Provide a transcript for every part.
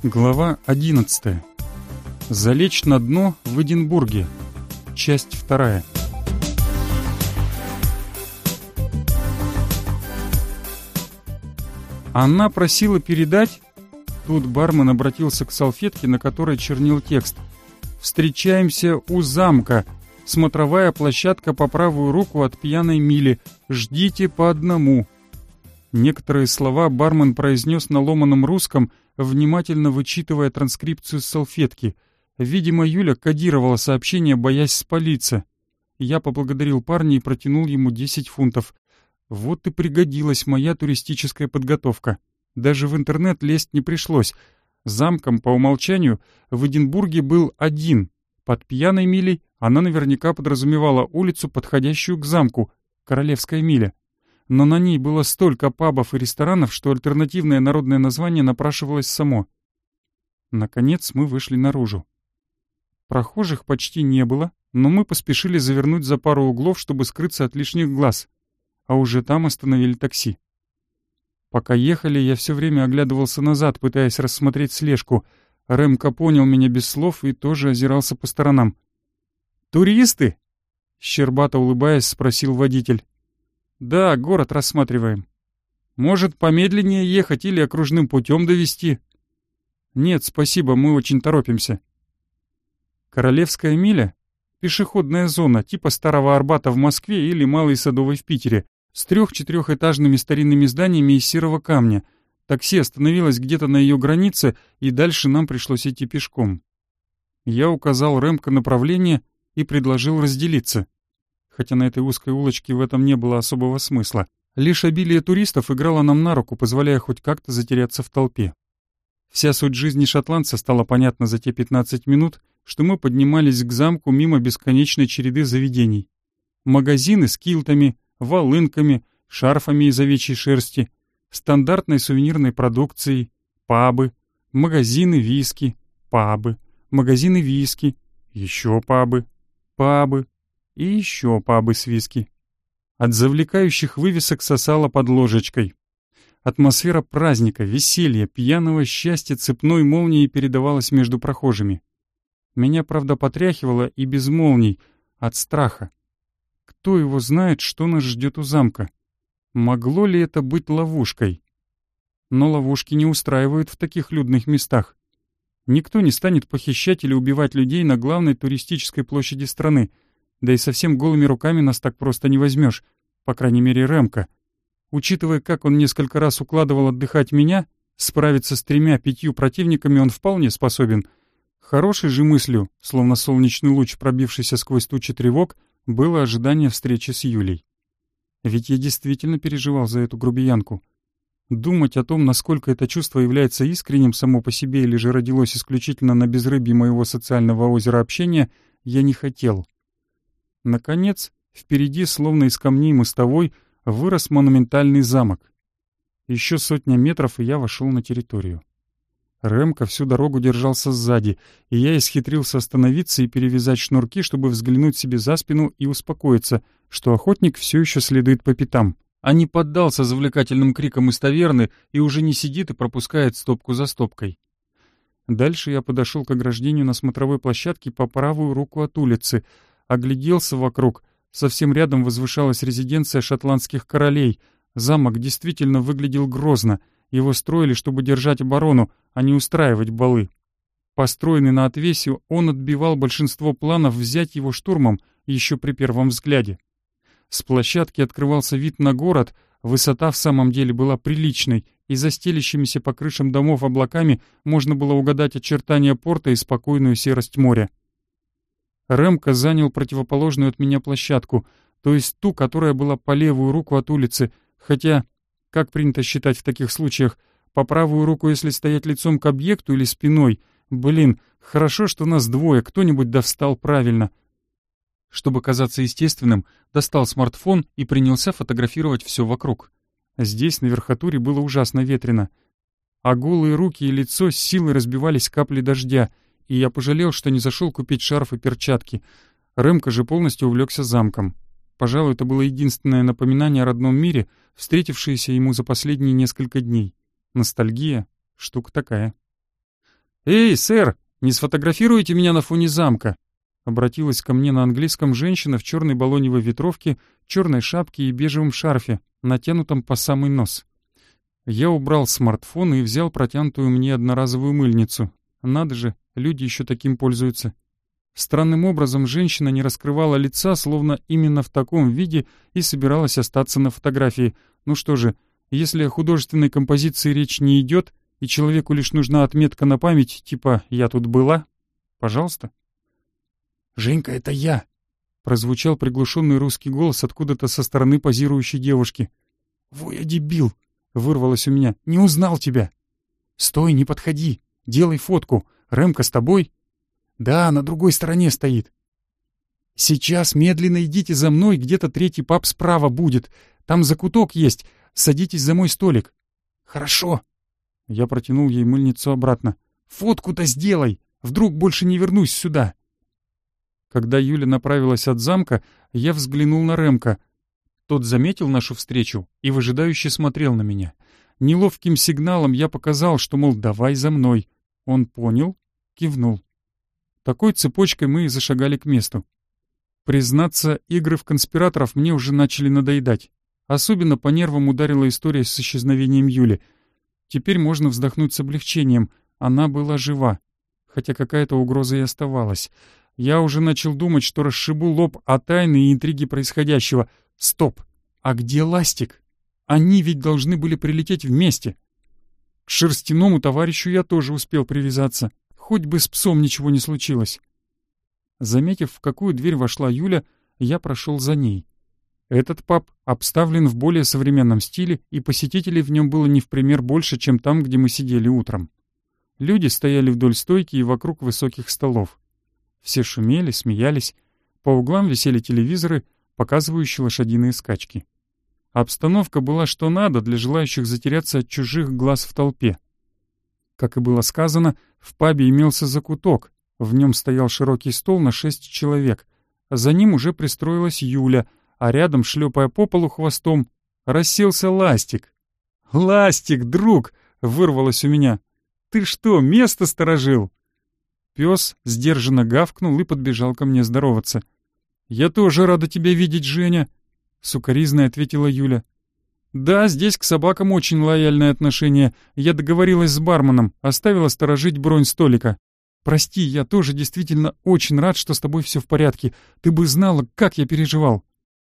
Глава 11. Залечь на дно в Эдинбурге. Часть 2. Она просила передать... Тут бармен обратился к салфетке, на которой чернил текст. «Встречаемся у замка. Смотровая площадка по правую руку от пьяной мили. Ждите по одному». Некоторые слова бармен произнес на ломаном русском, внимательно вычитывая транскрипцию с салфетки. Видимо, Юля кодировала сообщение, боясь спалиться. Я поблагодарил парня и протянул ему 10 фунтов. Вот и пригодилась моя туристическая подготовка. Даже в интернет лезть не пришлось. Замком по умолчанию в Эдинбурге был один. Под пьяной милей она наверняка подразумевала улицу, подходящую к замку, Королевская миля. Но на ней было столько пабов и ресторанов, что альтернативное народное название напрашивалось само. Наконец мы вышли наружу. Прохожих почти не было, но мы поспешили завернуть за пару углов, чтобы скрыться от лишних глаз. А уже там остановили такси. Пока ехали, я все время оглядывался назад, пытаясь рассмотреть слежку. Рэмко понял меня без слов и тоже озирался по сторонам. «Туристы?» — щербато улыбаясь, спросил водитель. «Да, город рассматриваем. Может, помедленнее ехать или окружным путем довести?» «Нет, спасибо, мы очень торопимся». Королевская миля — пешеходная зона, типа Старого Арбата в Москве или Малой Садовой в Питере, с 3-4-этажными старинными зданиями из серого камня. Такси остановилось где-то на ее границе, и дальше нам пришлось идти пешком. Я указал Рэмко направление и предложил разделиться. Хотя на этой узкой улочке в этом не было особого смысла. Лишь обилие туристов играло нам на руку, позволяя хоть как-то затеряться в толпе. Вся суть жизни шотландца стала понятна за те 15 минут, что мы поднимались к замку мимо бесконечной череды заведений. Магазины с килтами, волынками, шарфами из овечьей шерсти, стандартной сувенирной продукцией, пабы, магазины виски, пабы, магазины виски, еще пабы, пабы и еще пабы с виски. От завлекающих вывесок сосало под ложечкой. Атмосфера праздника, веселья, пьяного счастья цепной молнией передавалась между прохожими. Меня, правда, потряхивало и без молний, от страха. Кто его знает, что нас ждет у замка? Могло ли это быть ловушкой? Но ловушки не устраивают в таких людных местах. Никто не станет похищать или убивать людей на главной туристической площади страны, да и совсем голыми руками нас так просто не возьмешь, по крайней мере Рэмко. Учитывая, как он несколько раз укладывал отдыхать меня, справиться с 3-5 противниками он вполне способен. Хорошей же мыслью, словно солнечный луч, пробившийся сквозь тучи тревог, было ожидание встречи с Юлей. Ведь я действительно переживал за эту грубиянку. Думать о том, насколько это чувство является искренним само по себе или же родилось исключительно на безрыбье моего социального озера общения, я не хотел. Наконец, впереди, словно из камней мостовой, вырос монументальный замок. Еще 100 метров, и я вошел на территорию. Рэмко всю дорогу держался сзади, и я исхитрился остановиться и перевязать шнурки, чтобы взглянуть себе за спину и успокоиться, что охотник все еще следует по пятам, а не поддался завлекательным крикам из таверны и уже не сидит и пропускает стопку за стопкой. Дальше я подошел к ограждению на смотровой площадке по правую руку от улицы, огляделся вокруг. Совсем рядом возвышалась резиденция шотландских королей. Замок действительно выглядел грозно. Его строили, чтобы держать оборону, а не устраивать балы. Построенный на отвесе, он отбивал большинство планов взять его штурмом еще при первом взгляде. С площадки открывался вид на город, высота в самом деле была приличной, и за стелящимися по крышам домов облаками можно было угадать очертания порта и спокойную серость моря. Рэмко занял противоположную от меня площадку, то есть ту, которая была по левую руку от улицы, хотя, как принято считать в таких случаях, по правую руку, если стоять лицом к объекту или спиной. Блин, хорошо, что нас двое, кто-нибудь да встал правильно. Чтобы казаться естественным, достал смартфон и принялся фотографировать все вокруг. Здесь, на верхотуре, было ужасно ветрено. А голые руки и лицо с силой разбивались капли дождя, и я пожалел, что не зашел купить шарф и перчатки. Рэмко же полностью увлекся замком. Пожалуй, это было единственное напоминание о родном мире, встретившееся ему за последние несколько дней. Ностальгия — штука такая. «Эй, сэр, не сфотографируйте меня на фоне замка?» Обратилась ко мне на английском женщина в черной балоневой ветровке, черной шапке и бежевом шарфе, натянутом по самый нос. Я убрал смартфон и взял протянутую мне одноразовую мыльницу. Надо же, люди еще таким пользуются. Странным образом женщина не раскрывала лица, словно именно в таком виде и собиралась остаться на фотографии. Ну что же, если о художественной композиции речь не идет, и человеку лишь нужна отметка на память, типа «я тут была», пожалуйста. «Женька, это я!» — прозвучал приглушенный русский голос откуда-то со стороны позирующей девушки. «Во, я дебил!» — вырвалось у меня. «Не узнал тебя!» «Стой, не подходи! Делай фотку! Рэмка с тобой?» «Да, на другой стороне стоит». «Сейчас медленно идите за мной, где-то третий паб справа будет. Там закуток есть. Садитесь за мой столик». «Хорошо». Я протянул ей мыльницу обратно. «Фотку-то сделай! Вдруг больше не вернусь сюда!» Когда Юля направилась от замка, я взглянул на Рэмка. Тот заметил нашу встречу и выжидающе смотрел на меня. Неловким сигналом я показал, что, мол, давай за мной. Он понял, кивнул. Такой цепочкой мы и зашагали к месту. Признаться, игры в конспираторов мне уже начали надоедать. Особенно по нервам ударила история с исчезновением Юли. Теперь можно вздохнуть с облегчением. Она была жива. Хотя какая-то угроза и оставалась. Я уже начал думать, что расшибу лоб о тайны и интриги происходящего. Стоп! А где Ластик? Они ведь должны были прилететь вместе. К шерстяному товарищу я тоже успел привязаться. Хоть бы с псом ничего не случилось. Заметив, в какую дверь вошла Юля, я прошел за ней. Этот паб обставлен в более современном стиле, и посетителей в нем было не в пример больше, чем там, где мы сидели утром. Люди стояли вдоль стойки и вокруг высоких столов. Все шумели, смеялись. По углам висели телевизоры, показывающие лошадиные скачки. Обстановка была что надо для желающих затеряться от чужих глаз в толпе. Как и было сказано, в пабе имелся закуток. В нем стоял широкий стол на 6 человек. За ним уже пристроилась Юля, а рядом, шлепая по полу хвостом, расселся Ластик. «Ластик, друг!» — вырвалось у меня. «Ты что, место сторожил?» Пес сдержанно гавкнул и подбежал ко мне здороваться. «Я тоже рада тебя видеть, Женя», — сукоризно ответила Юля. «Да, здесь к собакам очень лояльное отношение. Я договорилась с барменом, оставила сторожить бронь столика. Прости, я тоже действительно очень рад, что с тобой все в порядке. Ты бы знала, как я переживал».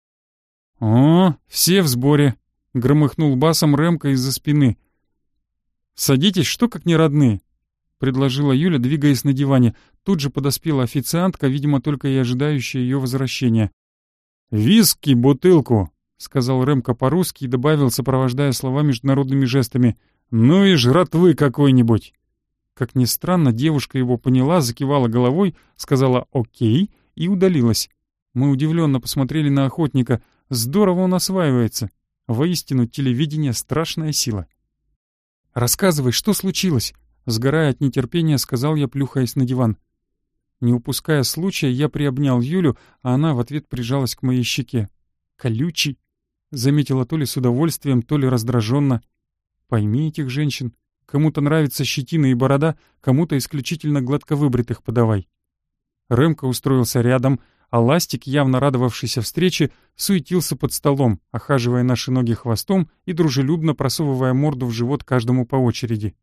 «О, все в сборе», — громыхнул басом Рэмка из-за спины. «Садитесь, что как не родные», — предложила Юля, двигаясь на диване. Тут же подоспела официантка, видимо, только и ожидающая ее возвращения. «Виски, бутылку», — сказал Рэмка по-русски и добавил, сопровождая слова международными жестами. «Ну и жратвы какой-нибудь». Как ни странно, девушка его поняла, закивала головой, сказала «Окей» и удалилась. Мы удивленно посмотрели на охотника. Здорово он осваивается. Воистину, телевидение — страшная сила. «Рассказывай, что случилось?» — сгорая от нетерпения, сказал я, плюхаясь на диван. Не упуская случая, я приобнял Юлю, а она в ответ прижалась к моей щеке. «Колючий!» — заметила то ли с удовольствием, то ли раздраженно. «Пойми этих женщин. Кому-то нравится щетина и борода, кому-то исключительно гладко выбритых подавай». Рэмка устроился рядом, а Ластик, явно радовавшийся встрече, суетился под столом, охаживая наши ноги хвостом и дружелюбно просовывая морду в живот каждому по очереди.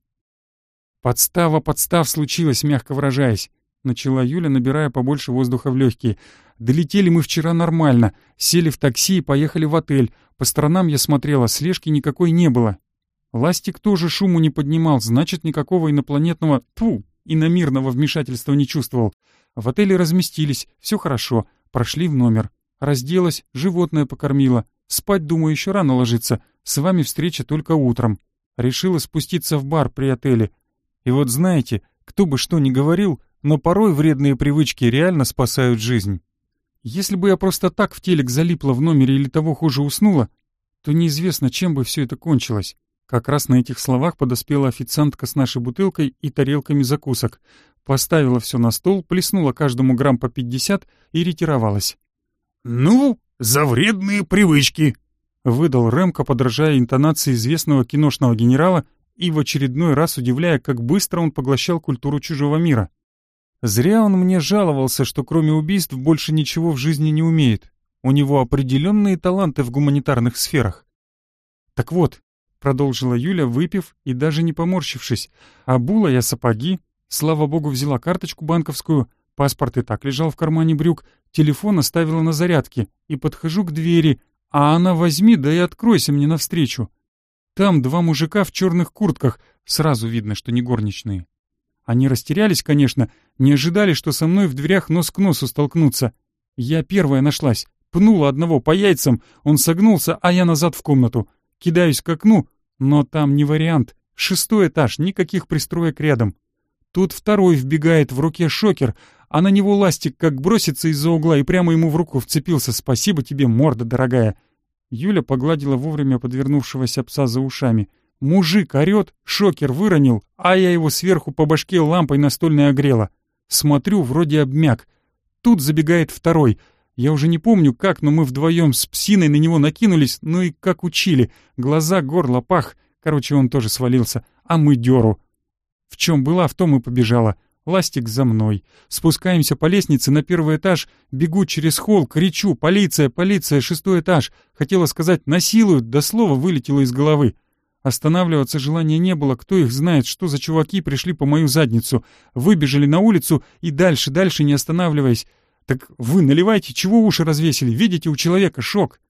«Подстава случилась, мягко выражаясь», — начала Юля, набирая побольше воздуха в легкие. «Долетели мы вчера нормально, сели в такси и поехали в отель. По сторонам я смотрела, слежки никакой не было. Ластик тоже шуму не поднимал, значит, никакого инопланетного, иномирного вмешательства не чувствовал. В отеле разместились, все хорошо, прошли в номер. Разделась, животное покормила. Спать, думаю, еще рано ложиться, с вами встреча только утром. Решила спуститься в бар при отеле. И вот знаете, кто бы что ни говорил, но порой вредные привычки реально спасают жизнь. Если бы я просто так в телек залипла в номере или того хуже уснула, то неизвестно, чем бы все это кончилось». Как раз на этих словах подоспела официантка с нашей бутылкой и тарелками закусок. Поставила все на стол, плеснула каждому грамм по 50 и ретировалась. «Ну, за вредные привычки!» — выдал Рэмка, подражая интонации известного киношного генерала, и в очередной раз удивляя, как быстро он поглощал культуру чужого мира. Зря он мне жаловался, что кроме убийств больше ничего в жизни не умеет. У него определенные таланты в гуманитарных сферах. «Так вот», — продолжила Юля, выпив и даже не поморщившись, обула я сапоги, слава богу, взяла карточку банковскую, паспорт и так лежал в кармане брюк, телефон оставила на зарядке, и подхожу к двери, а она возьми, да и откройся мне навстречу. Там два мужика в черных куртках, сразу видно, что не горничные. Они растерялись, конечно, не ожидали, что со мной в дверях нос к носу столкнутся. Я первая нашлась, пнула одного по яйцам, он согнулся, а я назад в комнату. Кидаюсь к окну, но там не вариант. 6-й этаж, никаких пристроек рядом. Тут второй вбегает, в руке шокер, а на него ластик как бросится из-за угла и прямо ему в руку вцепился. «Спасибо тебе, морда дорогая!» Юля погладила вовремя подвернувшегося пса за ушами. Мужик орёт, шокер выронил, а я его сверху по башке лампой настольной огрела. Смотрю, вроде обмяк. Тут забегает второй. Я уже не помню как, но мы вдвоем с псиной на него накинулись, ну и как учили. Глаза, горло, пах. Короче, он тоже свалился, а мы дёру. В чем была, в том и побежала. Ластик за мной. Спускаемся по лестнице на 1-й этаж, бегу через холл, кричу: «Полиция, полиция, 6-й этаж!» Хотела сказать «насилуют», да слово вылетело из головы. Останавливаться желания не было, кто их знает, что за чуваки пришли по мою задницу. Выбежали на улицу и дальше, не останавливаясь. «Так вы наливайте, чего уши развесили? Видите, у человека шок!»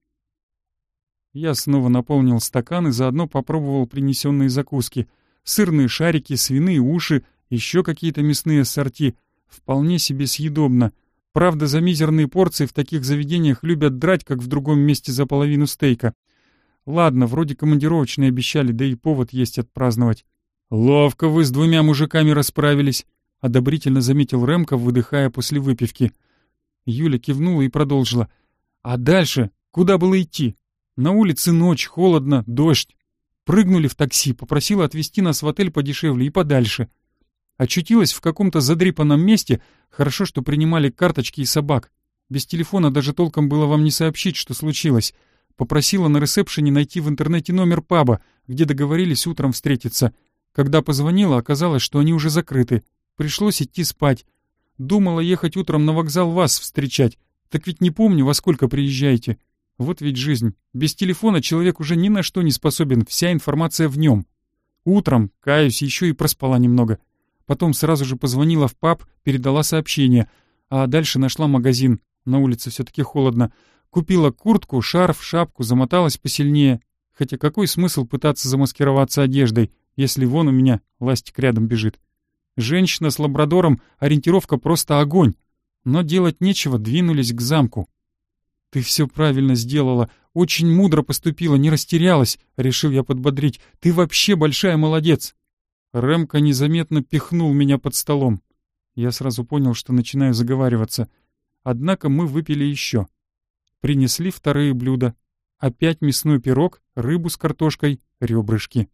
Я снова наполнил стакан и заодно попробовал принесенные закуски. Сырные шарики, свиные уши, еще какие-то мясные ассорти. Вполне себе съедобно. Правда, за мизерные порции в таких заведениях любят драть, как в другом месте за половину стейка. Ладно, вроде командировочные обещали, да и повод есть отпраздновать. «Ловко вы с 2 мужиками расправились», — одобрительно заметил Рэмко, выдыхая после выпивки. Юля кивнула и продолжила. «А дальше? Куда было идти? На улице ночь, холодно, дождь. Прыгнули в такси, попросила отвезти нас в отель подешевле и подальше. Очутилась в каком-то задрипанном месте, хорошо, что принимали карточки и собак. Без телефона даже толком было вам не сообщить, что случилось. Попросила на ресепшене найти в интернете номер паба, где договорились утром встретиться. Когда позвонила, оказалось, что они уже закрыты. Пришлось идти спать. Думала ехать утром на вокзал вас встречать. Так ведь не помню, во сколько приезжаете. Вот ведь жизнь. Без телефона человек уже ни на что не способен, вся информация в нем. Утром, каюсь, еще и проспала немного. Потом сразу же позвонила в паб, передала сообщение. А дальше нашла магазин. На улице все-таки холодно. Купила куртку, шарф, шапку, замоталась посильнее. Хотя какой смысл пытаться замаскироваться одеждой, если вон у меня ластик рядом бежит? Женщина с лабрадором, ориентировка просто огонь. Но делать нечего, двинулись к замку. «Ты все правильно сделала, очень мудро поступила, не растерялась», — решил я подбодрить. «Ты вообще большая молодец». Рэмко незаметно пихнул меня под столом. Я сразу понял, что начинаю заговариваться. Однако мы выпили еще. Принесли вторые блюда. Опять мясной пирог, рыбу с картошкой, ребрышки.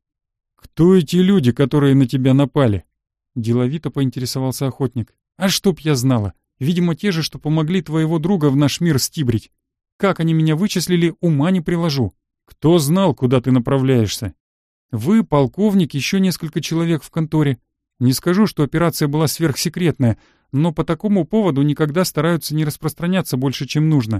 «Кто эти люди, которые на тебя напали?» Деловито поинтересовался охотник. «А чтоб я знала. Видимо, те же, что помогли твоего друга в наш мир стибрить. Как они меня вычислили, ума не приложу. Кто знал, куда ты направляешься?» «Вы, полковник, еще несколько человек в конторе. Не скажу, что операция была сверхсекретная, но по такому поводу никогда стараются не распространяться больше, чем нужно».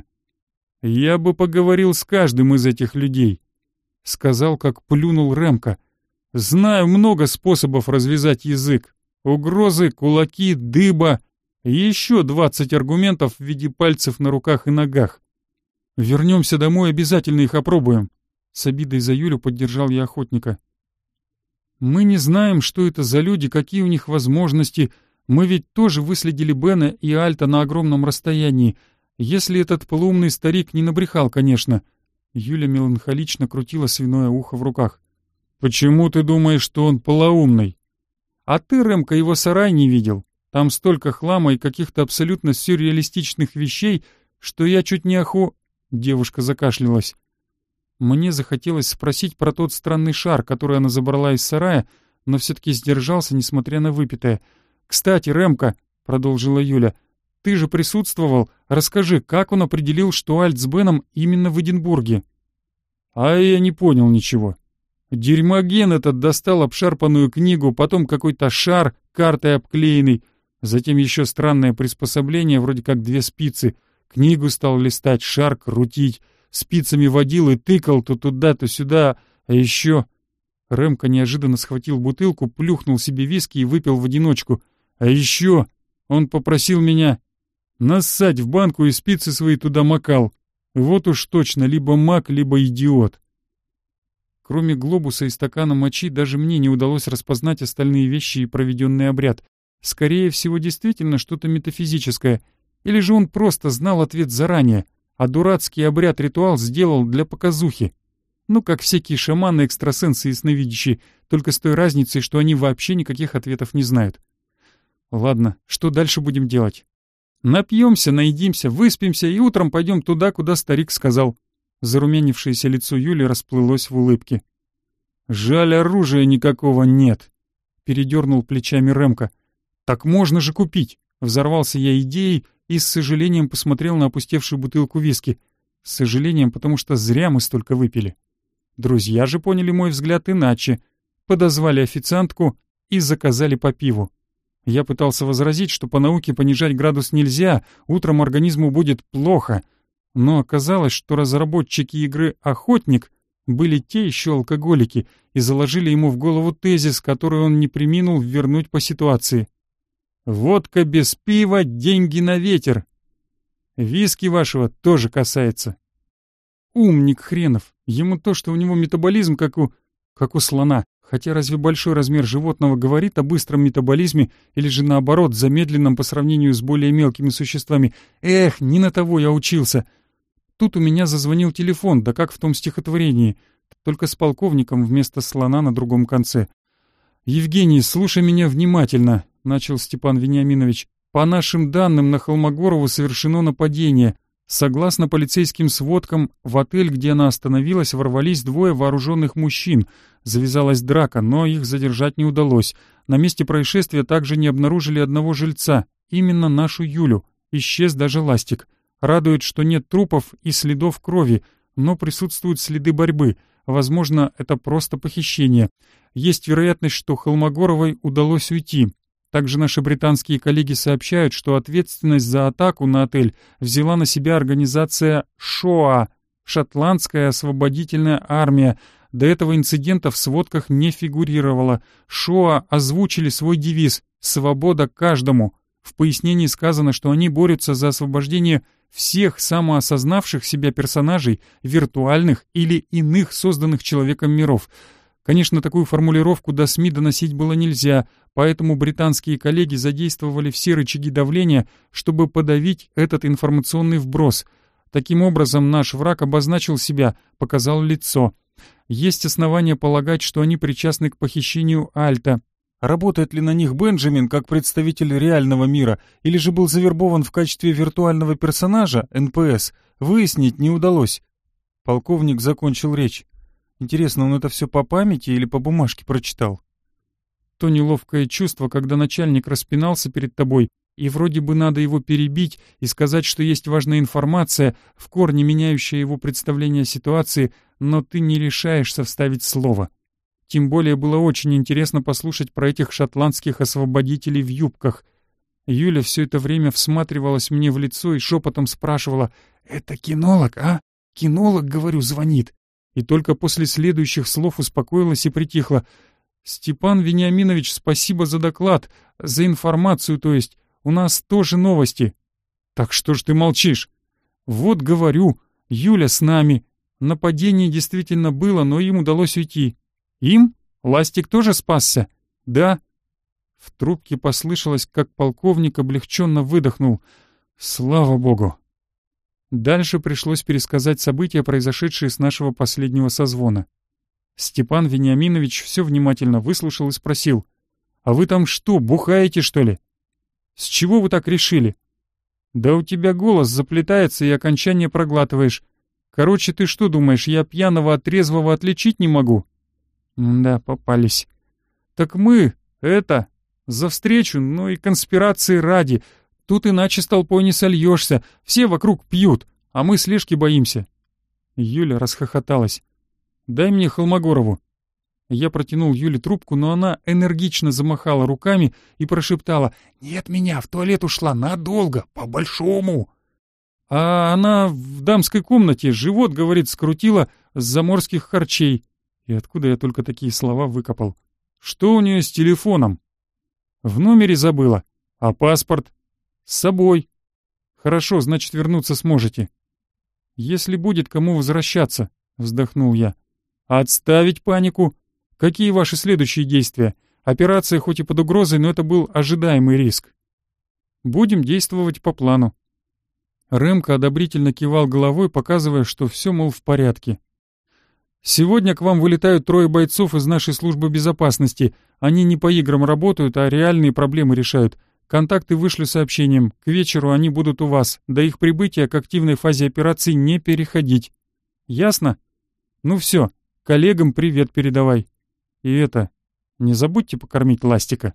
«Я бы поговорил с каждым из этих людей», — сказал, как плюнул Рэмко. «Знаю много способов развязать язык. Угрозы, кулаки, дыба. Еще 20 аргументов в виде пальцев на руках и ногах. Вернемся домой, обязательно их опробуем». С обидой за Юлю поддержал я охотника. «Мы не знаем, что это за люди, какие у них возможности. Мы ведь тоже выследили Бена и Альта на огромном расстоянии. Если этот полуумный старик не набрехал, конечно». Юля меланхолично крутила свиное ухо в руках. «Почему ты думаешь, что он полоумный?» «А ты, Рэмко, его сарай не видел? Там столько хлама и каких-то абсолютно сюрреалистичных вещей, что я чуть не Девушка закашлялась. Мне захотелось спросить про тот странный шар, который она забрала из сарая, но все-таки сдержался, несмотря на выпитое. «Кстати, Рэмко», — продолжила Юля, — «ты же присутствовал. Расскажи, как он определил, что Альт с Беном именно в Эдинбурге?» «А я не понял ничего». Дерьмоген этот достал обшарпанную книгу, потом какой-то шар, картой обклеенный, затем еще странное приспособление, вроде как 2 спицы. Книгу стал листать, шар крутить, спицами водил и тыкал то туда, то сюда, а еще... Рэмко неожиданно схватил бутылку, плюхнул себе виски и выпил в одиночку. А еще он попросил меня нассать в банку и спицы свои туда макал. Вот уж точно, либо маг, либо идиот. Кроме глобуса и стакана мочи, даже мне не удалось распознать остальные вещи и проведенный обряд. Скорее всего, действительно что-то метафизическое. Или же он просто знал ответ заранее, а дурацкий обряд-ритуал сделал для показухи. Ну, как всякие шаманы, экстрасенсы и сновидящие, только с той разницей, что они вообще никаких ответов не знают. Ладно, что дальше будем делать? Напьемся, наедимся, выспимся и утром пойдем туда, куда старик сказал. Зарумянившееся лицо Юли расплылось в улыбке. «Жаль, оружия никакого нет», — передернул плечами Рэмко. «Так можно же купить!» — взорвался я идеей и с сожалением посмотрел на опустевшую бутылку виски. С сожалением, потому что зря мы столько выпили. Друзья же поняли мой взгляд иначе. Подозвали официантку и заказали по пиву. Я пытался возразить, что по науке понижать градус нельзя, утром организму будет плохо. Но оказалось, что разработчики игры «Охотник» были те еще алкоголики и заложили ему в голову тезис, который он не преминул вернуть по ситуации. «Водка без пива, деньги на ветер». Виски вашего тоже касается. Умник хренов. Ему то, что у него метаболизм, как у слона. Хотя разве большой размер животного говорит о быстром метаболизме или же наоборот, замедленном по сравнению с более мелкими существами? Эх, не на того я учился. Тут у меня зазвонил телефон, да как в том стихотворении, только с полковником вместо слона на другом конце. «Евгений, слушай меня внимательно», — начал Степан Вениаминович. «По нашим данным, на Холмогорову совершено нападение. Согласно полицейским сводкам, в отель, где она остановилась, ворвались 2 вооруженных мужчин. Завязалась драка, но их задержать не удалось. На месте происшествия также не обнаружили одного жильца, именно нашу Юлю. Исчез даже ластик. Радует, что нет трупов и следов крови, но присутствуют следы борьбы. Возможно, это просто похищение. Есть вероятность, что Холмогоровой удалось уйти. Также наши британские коллеги сообщают, что ответственность за атаку на отель взяла на себя организация ШОА — Шотландская освободительная армия. До этого инцидента в сводках не фигурировало. ШОА озвучили свой девиз «Свобода каждому». В пояснении сказано, что они борются за освобождение всех самоосознавших себя персонажей, виртуальных или иных созданных человеком миров. Конечно, такую формулировку до СМИ доносить было нельзя, поэтому британские коллеги задействовали все рычаги давления, чтобы подавить этот информационный вброс. Таким образом, наш враг обозначил себя, показал лицо. Есть основания полагать, что они причастны к похищению Альта. Работает ли на них Бенджамин как представитель реального мира, или же был завербован в качестве виртуального персонажа, НПС, выяснить не удалось. Полковник закончил речь. Интересно, он это все по памяти или по бумажке прочитал? То неловкое чувство, когда начальник распинался перед тобой, и вроде бы надо его перебить и сказать, что есть важная информация, в корне меняющая его представление о ситуации, но ты не решаешься вставить слово. Тем более было очень интересно послушать про этих шотландских освободителей в юбках. Юля все это время всматривалась мне в лицо и шепотом спрашивала: «Это кинолог, а? Кинолог, говорю, звонит». И только после следующих слов успокоилась и притихла. «Степан Вениаминович, спасибо за доклад, за информацию, то есть. У нас тоже новости». «Так что ж ты молчишь?» «Вот говорю, Юля с нами. Нападение действительно было, но им удалось уйти». «Им? Ластик тоже спасся?» «Да». В трубке послышалось, как полковник облегченно выдохнул. «Слава богу». Дальше пришлось пересказать события, произошедшие с нашего последнего созвона. Степан Вениаминович все внимательно выслушал и спросил: «А вы там что, бухаете, что ли?» «С чего вы так решили?» «Да у тебя голос заплетается и окончание проглатываешь. Короче, ты что думаешь, я пьяного от трезвого отличить не могу?» «Да, попались. Так мы, за встречу, но и конспирации ради. Тут иначе с толпой не сольешься, все вокруг пьют, а мы слежки боимся». Юля расхохоталась. «Дай мне Холмогорову». Я протянул Юле трубку, но она энергично замахала руками и прошептала: «Нет меня, в туалет ушла надолго, по-большому». А она в дамской комнате живот, говорит, скрутила с заморских харчей. И откуда я только такие слова выкопал? Что у нее с телефоном? В номере забыла. А паспорт? С собой. Хорошо, значит, вернуться сможете. Если будет кому возвращаться, вздохнул я. Отставить панику. Какие ваши следующие действия? Операция хоть и под угрозой, но это был ожидаемый риск. Будем действовать по плану. Рэмко одобрительно кивал головой, показывая, что все, мол, в порядке. «Сегодня к вам вылетают 3 бойцов из нашей службы безопасности. Они не по играм работают, а реальные проблемы решают. Контакты вышлю сообщением. К вечеру они будут у вас. До их прибытия к активной фазе операции не переходить. Ясно? Ну все, коллегам привет передавай. И это, не забудьте покормить Ластика».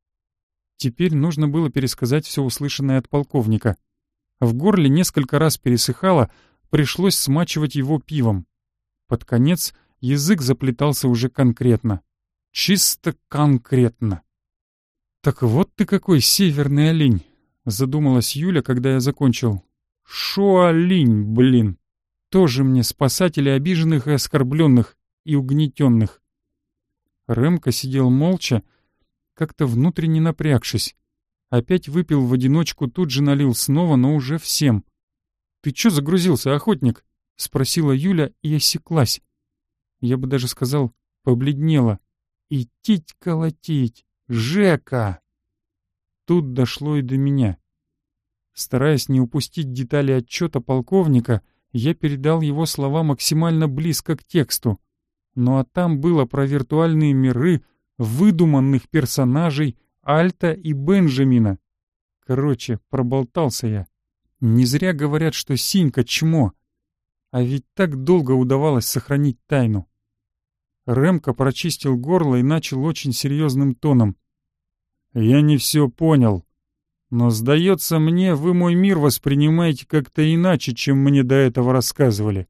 Теперь нужно было пересказать все услышанное от полковника. В горле несколько раз пересыхало, пришлось смачивать его пивом. Под конец язык заплетался уже конкретно. Чисто конкретно. «Так вот ты какой северный олень!» — задумалась Юля, когда я закончил. «Шо олень, блин! Тоже мне спасатели обиженных и оскорбленных, и угнетенных». Рэмко сидел молча, как-то внутренне напрягшись. Опять выпил в одиночку, тут же налил снова, но уже всем. «Ты чё загрузился, охотник?» — спросила Юля и осеклась. Я бы даже сказал, побледнела. «Идтить-колотить! Жека!» Тут дошло и до меня. Стараясь не упустить детали отчета полковника, я передал его слова максимально близко к тексту. Ну а там было про виртуальные миры, выдуманных персонажей, Альта и Бенджамина. Короче, проболтался я. Не зря говорят, что Синька чмо. А ведь так долго удавалось сохранить тайну. Рэмко прочистил горло и начал очень серьезным тоном. «Я не все понял, но, сдается мне, вы мой мир воспринимаете как-то иначе, чем мне до этого рассказывали».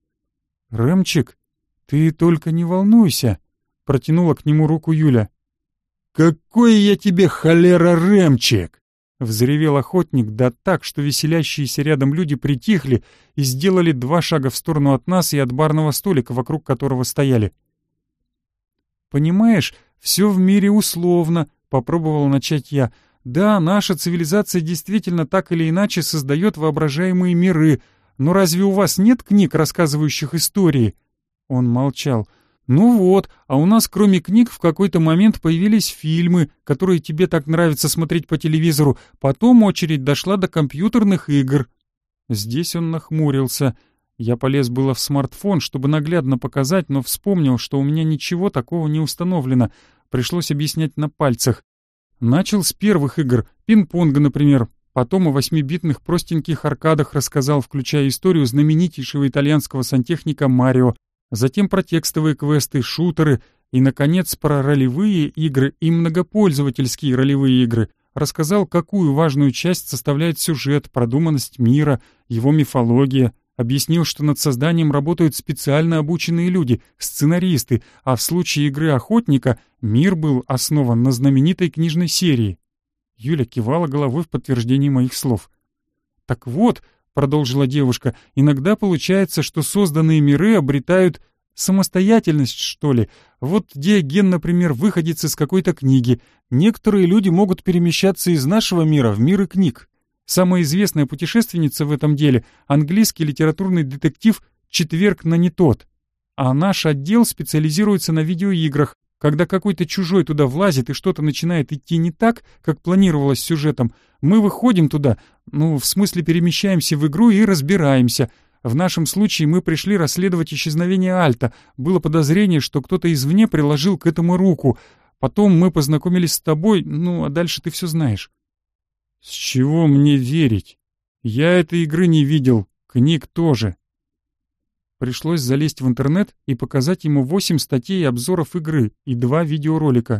«Рэмчик, ты только не волнуйся», — протянула к нему руку Юля. «Какой я тебе, холера, Рэмчик!» — взревел охотник, да так, что веселящиеся рядом люди притихли и сделали 2 шага в сторону от нас и от барного столика, вокруг которого стояли. «Понимаешь, все в мире условно», — попробовал начать я. «Да, наша цивилизация действительно так или иначе создает воображаемые миры, но разве у вас нет книг, рассказывающих истории?» Он молчал. «Ну вот, а у нас кроме книг в какой-то момент появились фильмы, которые тебе так нравится смотреть по телевизору, потом очередь дошла до компьютерных игр». Здесь он нахмурился. Я полез было в смартфон, чтобы наглядно показать, но вспомнил, что у меня ничего такого не установлено. Пришлось объяснять на пальцах. Начал с первых игр, пинг-понга, например. Потом о 8-битных простеньких аркадах рассказал, включая историю знаменитейшего итальянского сантехника Марио. Затем про текстовые квесты, шутеры и, наконец, про ролевые игры и многопользовательские ролевые игры. Рассказал, какую важную часть составляет сюжет, продуманность мира, его мифология. Объяснил, что над созданием работают специально обученные люди, сценаристы, а в случае игры «Охотника» мир был основан на знаменитой книжной серии. Юля кивала головой в подтверждении моих слов. «Так вот», — продолжила девушка, — «иногда получается, что созданные миры обретают самостоятельность, что ли. Вот Диоген, например, выходец из какой-то книги. Некоторые люди могут перемещаться из нашего мира в миры книг. Самая известная путешественница в этом деле — английский литературный детектив «Четверг на не тот». А наш отдел специализируется на видеоиграх. Когда какой-то чужой туда влазит и что-то начинает идти не так, как планировалось сюжетом, мы выходим туда, в смысле перемещаемся в игру и разбираемся. В нашем случае мы пришли расследовать исчезновение Альта. Было подозрение, что кто-то извне приложил к этому руку. Потом мы познакомились с тобой, а дальше ты все знаешь». «С чего мне верить? Я этой игры не видел, книг тоже». Пришлось залезть в интернет и показать ему 8 статей и обзоров игры и 2 видеоролика.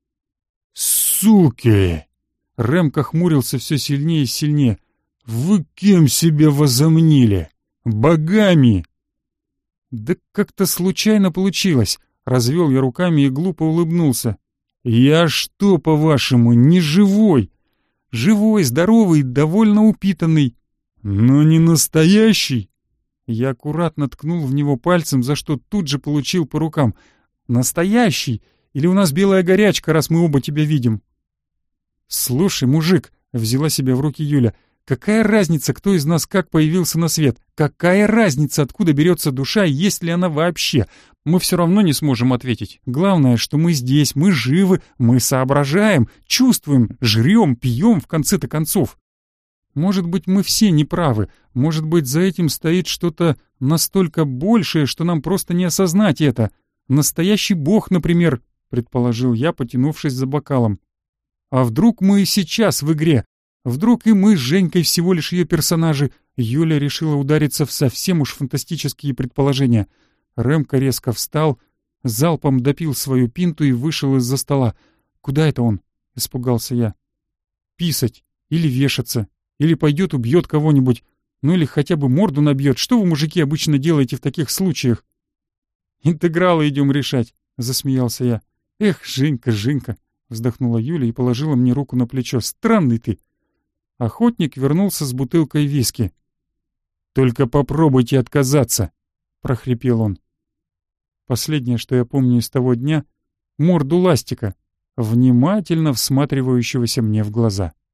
«Суки!» Рэмко хмурился все сильнее и сильнее. «Вы кем себя возомнили? Богами!» «Да как-то случайно получилось», Развел я руками и глупо улыбнулся. «Я что, по-вашему, не живой?» «Живой, здоровый, довольно упитанный». «Но не настоящий?» Я аккуратно ткнул в него пальцем, за что тут же получил по рукам. «Настоящий? Или у нас белая горячка, раз мы оба тебя видим?» «Слушай, мужик», — взяла себя в руки Юля, — «какая разница, кто из нас как появился на свет? Какая разница, откуда берется душа и есть ли она вообще? Мы все равно не сможем ответить. Главное, что мы здесь, мы живы, мы соображаем, чувствуем, жрем, пьем в конце-то концов. Может быть, мы все неправы, может быть, за этим стоит что-то настолько большее, что нам просто не осознать это. Настоящий бог, например», — предположил я, потянувшись за бокалом. «А вдруг мы и сейчас в игре? Вдруг и мы с Женькой всего лишь ее персонажи?» Юля решила удариться в совсем уж фантастические предположения. Рэмко резко встал, залпом допил свою пинту и вышел из-за стола. «Куда это он?» — испугался я. «Писать. Или вешаться. Или пойдет убьет кого-нибудь. Ну или хотя бы морду набьет. Что вы, мужики, обычно делаете в таких случаях?» «Интегралы идем решать», — засмеялся я. «Эх, Женька, Женька», — вздохнула Юля и положила мне руку на плечо. «Странный ты». Охотник вернулся с бутылкой виски. «Только попробуйте отказаться», — прохрипел он. Последнее, что я помню из того дня — морду ластика, внимательно всматривающегося мне в глаза.